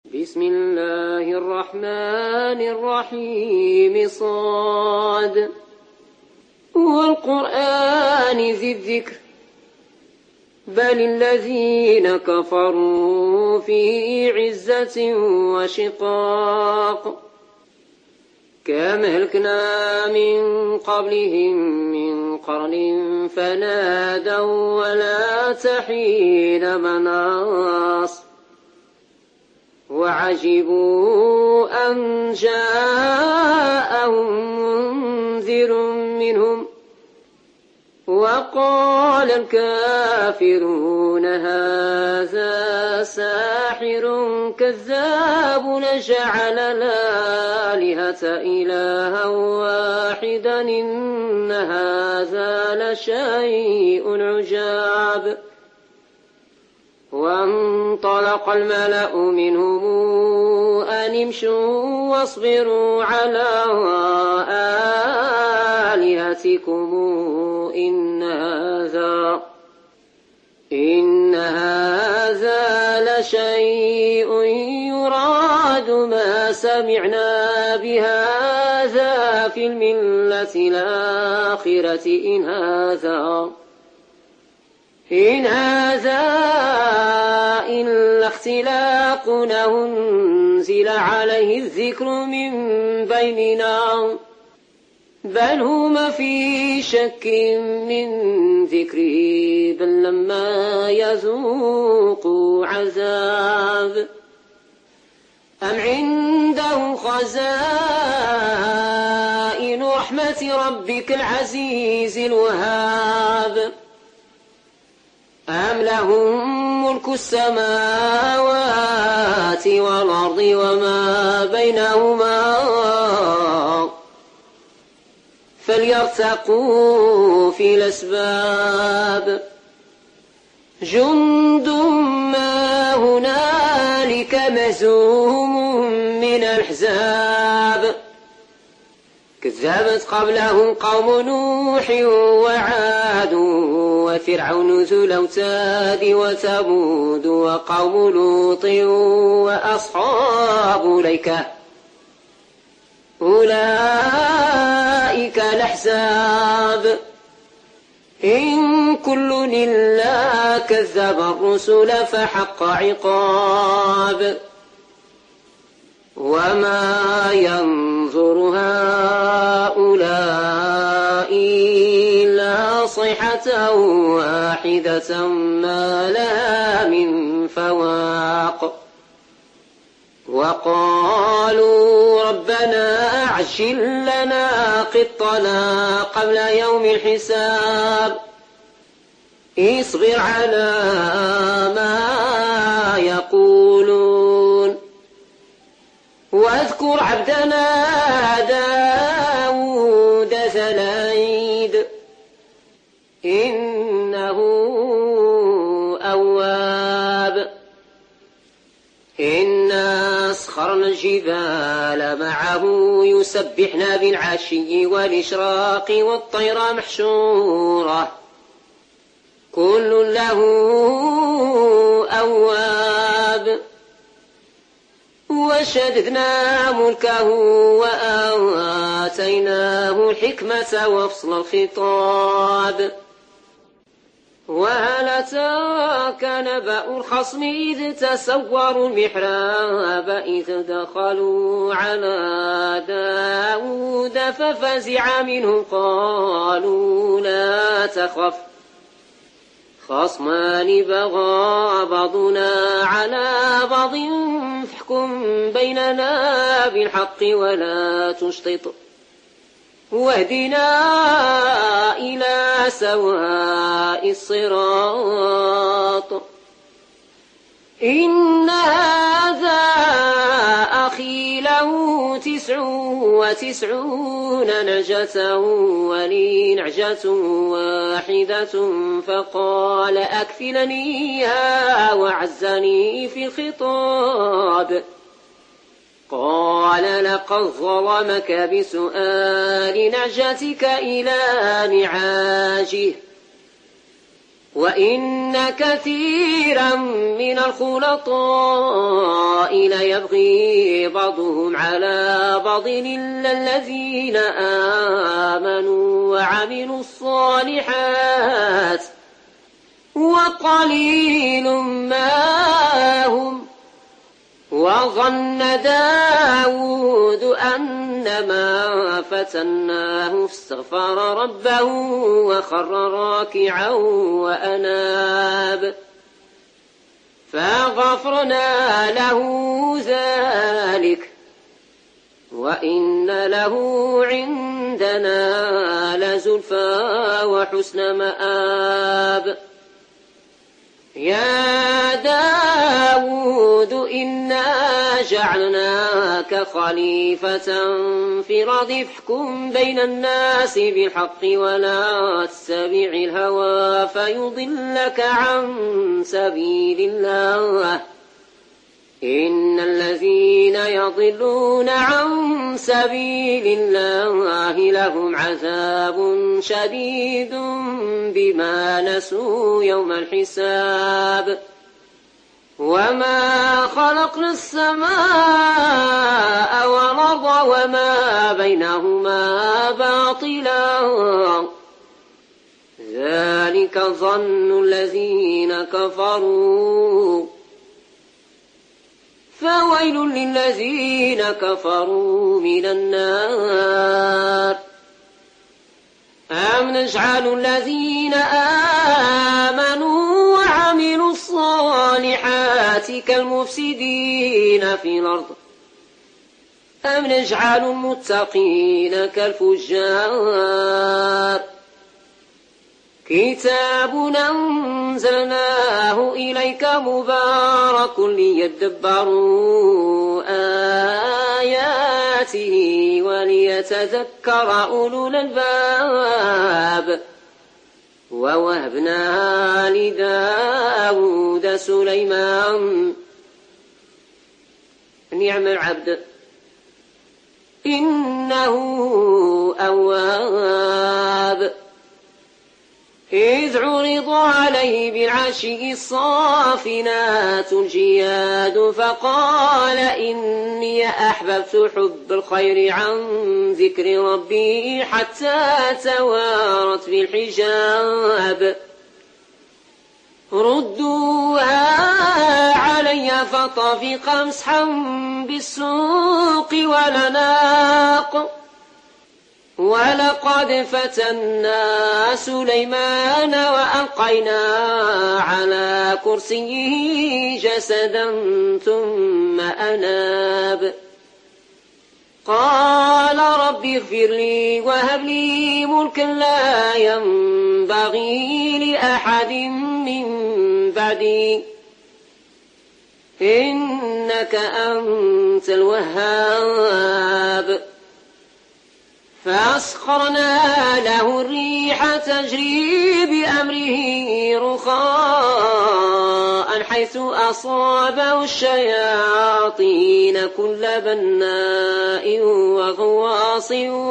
بسم الله الرحمن الرحيم صاد والقرآن ذي الذكر بل الذين كفروا في عزة وشقاق كم أهلكنا من قبلهم من قرن فنادوا ولا تحين مناص وعجبوا أن جاءهم منذر منهم وقال الكافرون هذا ساحر كذاب نجعل الآلهة إلها واحدا إن هذا لشيء عجاب وانطلق الملأ منهم أن امشوا واصبروا على آلهتكم إن هذا لشيء يراد ما سمعنا بهذا في الملة الآخرة إن هذا إلا اختلاق أنزل عليه الذكر من بيننا بل هم في شك من ذكره بل لما يذوقوا عذاب أم عنده خزائن رحمة ربك العزيز الوهاب أم لهم ملك السماوات والأرض وما بينهما فليرتقوا في الأسباب جند ما هنالك مهزوم من الأحزاب كذبت قبلهم قوم نوح وعاد وفرعون ذو الأوتاد وثمود وقوم لوط وأصحاب الأيكة أولئك الأحزاب إن كل إلا كذب الرسل فحق عقاب وما ينظر هؤلاء إلا صيحة واحدة ما لها من فواق وقالوا ربنا أعجل لنا قطنا قبل يوم الحساب اصبر على ما يقولون واذكر عبدنا داود ذا الأيد إنه أواب إنا أسخرنا الجبال معه يسبحن بالعشي والإشراق والطير محشورة كل له أواب وشددنا ملكه وآتيناه الحكمة وفصل الخطاب وهل أتاك نبأ الخصم إذ تسوروا المحراب إذ دخلوا على داود ففزع منهم قالوا لا تخف خصمان بغى بعضنا على بعض فاحكم بيننا بالحق ولا تشطط واهدنا إلى سواء الصراط إن هذا أخي له 99 نعجة ولي نعجة واحدة فقال أكفلنيها وعزني في الخطاب قال لقد ظلمك بسؤال نعجتك إلى نعاجه وإن كثيرا من الخلطاء ليبغي بعضهم على بعض إلا الذين آمنوا وعملوا الصالحات وقليل ما هم. وظن داود أنما فتناه فاستغفر ربه وخر راكعا وأناب فغفرنا له ذلك وإن له عندنا لزلفى وحسن مآب. يا داود إنا جعلناك خليفة في الأرض فاحكم بين الناس بالحق ولا تتبع الهوى فيضلك عن سبيل الله. إن الذين يضلون عن سبيل الله لهم عذاب شديد بما نسوا يوم الحساب. وما خلقنا السماء والأرض وما بينهما باطلا ذلك ظن الذين كفروا فويل للذين كفروا من النار. أم نجعل الذين آمنوا وعملوا الصالحات كالمفسدين في الأرض أم نجعل المتقين كالفجار. كتاب أنزلناه إليك مبارك ليدبروا آياته وليتذكر أولو الألباب. ووهبنا لداود سليمان نعم العبد إنه أواب. إذ عرض عليه بالعشي الصافنات الجياد فقال إني أحببت حب الخير عن ذكر ربي حتى توارت بالحجاب. ردوها علي فطفق مسحا بالسوق ولناق. ولقد فتنا سليمان وألقينا على كرسيه جسدا ثم أناب. قال رب اغفر لي وهب لي ملكا لا ينبغي لأحد من بعدي إنك أنت الوهاب. فأسخرنا له الريح تجري بأمره رخاء حيث أصابه الشياطين كل بناء وغواص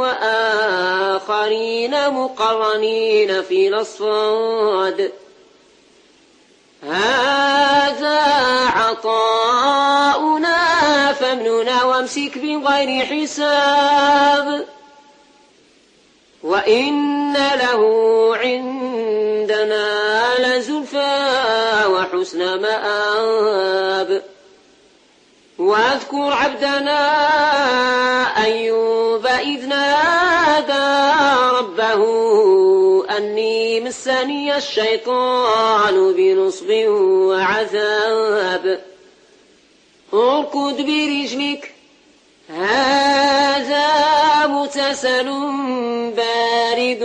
وآخرين مقرنين في الأصفاد. هذا عطاؤنا فامنن وامسك بغير حساب. وإن له عندنا لزلفى وحسن مآب. واذكر عبدنا أيوب إذ نادى ربه أني مسني الشيطان بنصب وعذاب. اركض برجلك هذا مغتسل بارد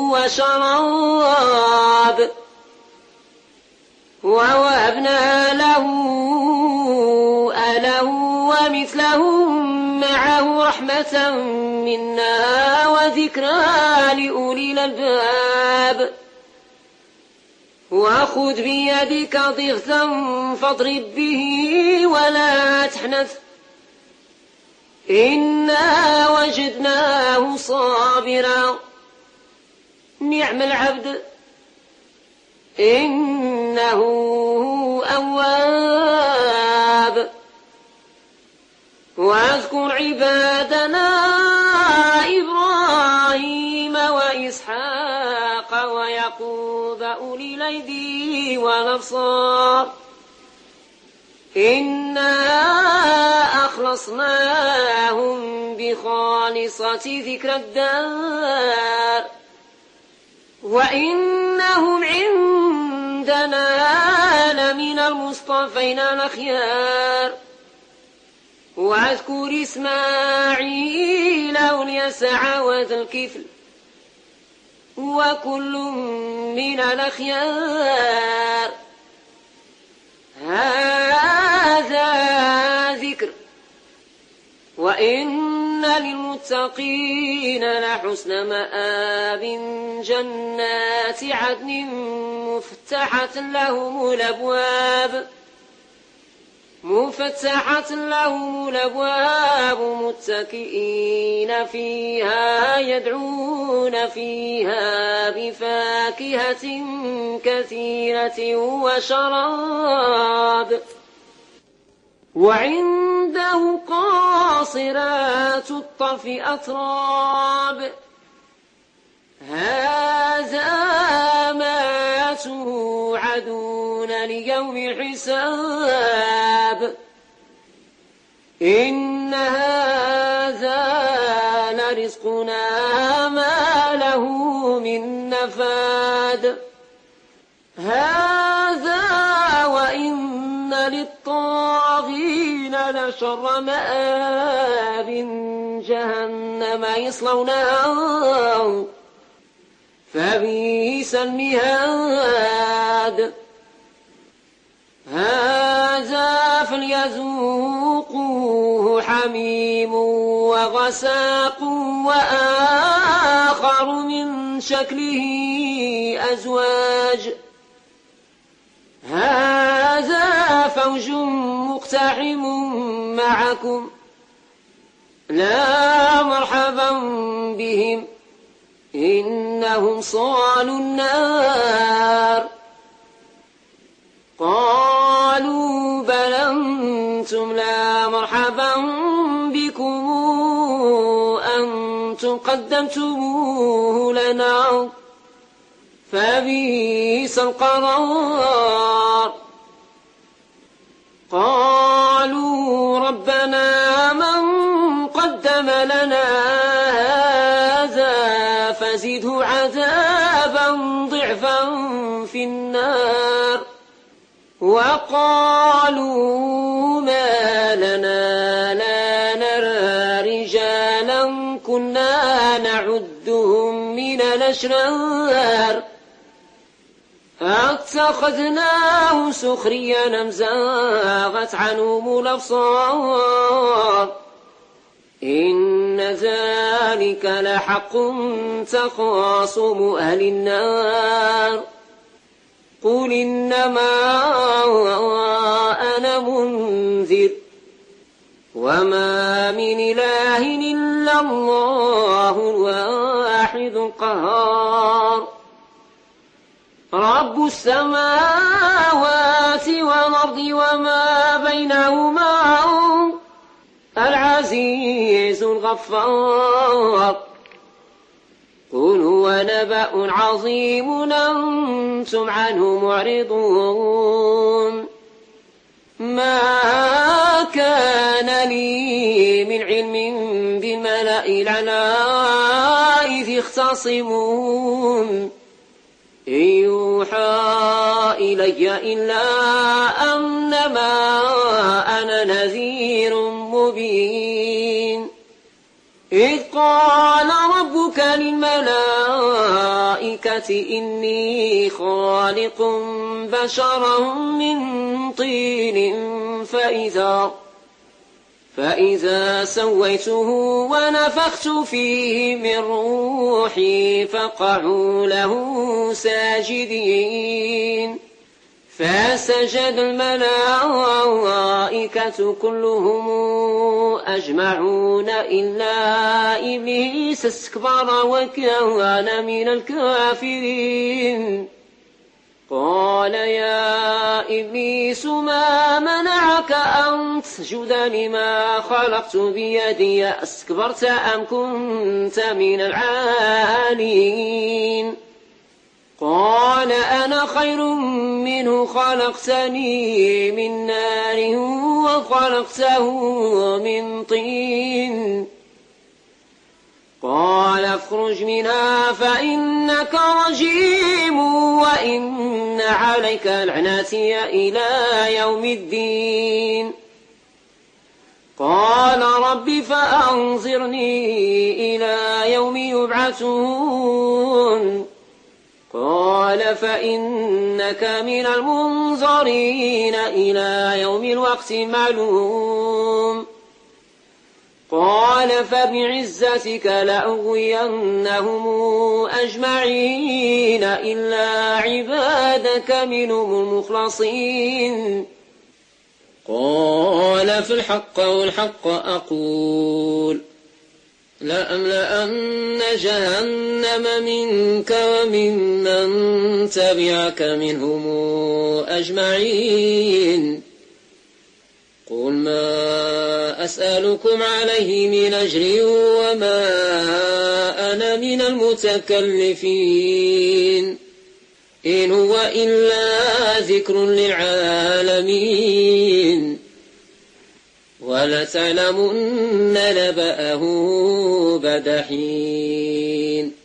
وشراب. ووهبنا له أهله ومثلهم معه رحمة منا وذكرى لأولي الألباب. وخذ بيدك ضغثا فاضرب به ولا تحنث إنا وجدناه صابرا نعم العبد إنه أواب. واذكر عبادنا إبراهيم وإسحاق ويعقوب أولي الأيدي والأبصار إنا أخلصناهم بخالصة ذكر الدار وإنهم عندنا لمن المصطفين الأخيار. واذكر إسماعيل واليسع وذا الكفل وكل من الأخيار. هذا ذكر وإن للمتقين لحسن مآب جنات عدن مفتحة لهم الأبواب متكئين فيها يدعون فيها بفاكهة كثيرة وشراب. وعنده قاصرات الطرف أتراب. هذا ما توعدون ليوم الحساب. إن هذا لرزقنا ما له من نفاد. هذا وإن للطاغين لشر مآب جهنم يصلونها فبئس المهاد. هذا فليذوقوه حميم وغساق وآخر من شكله أزواج. هذا فوج مقتحم معكم لا مرحبا بهم إنهم صالوا النار. قالوا بل أنتم لا مرحبا بكم أنتم قدمتموه لنا فبئس القرار. قالوا ربنا من قدم لنا هذا فزده عذابا ضعفا في النار. وقالوا ما لنا لا نرى رجالا كنا نعدهم من الأشرار اتخذناه سخريا أم زاغت عنهم الأبصار. إن ذلك لحق تخاصم أهل النار. قل إنما أنا منذر وما من إله إلا الله الواحد القهار. رب السماوات والأرض وما بينهما العزيز الغفار. قل هو نبأ عظيم أنتم عنه معرضون. ما كان لي من علم بالملأ الأعلى إذ يختصمون إن يوحى إلي إلا أنما أنا نذير مبين. إذ قال ربك للملائكة إني خالق بشرا من طين فإذا سويته ونفخت فيه من روحي فقعوا له ساجدين. فسجد الملائكة كلهم أجمعون إلا إبليس استكبر وكان من الكافرين. قال يا إبليس ما منعك أن تسجد لما خلقت بيدي أستكبرت أم كنت من العالين قال أنا خير منه خلقتني من نار وخلقته من طين قال اخرج منها فإنك رجيم وإن عليك لعنتي إلى يوم الدين قال رب فأنظرني إلى يوم يبعثون قال فإنك من المنظرين إلى يوم الوقت المعلوم قال فبعزتك لأغوينهم أجمعين إلا عبادك منهم المخلصين قال في الحق والحق أقول لأملأن جهنم منك وممن تبعك منهم أجمعين قل ما أسألكم عليه من أجر وما أنا من المتكلفين إن هو إلا ذكر للعالمين ولتعلمن نبأه بعد حين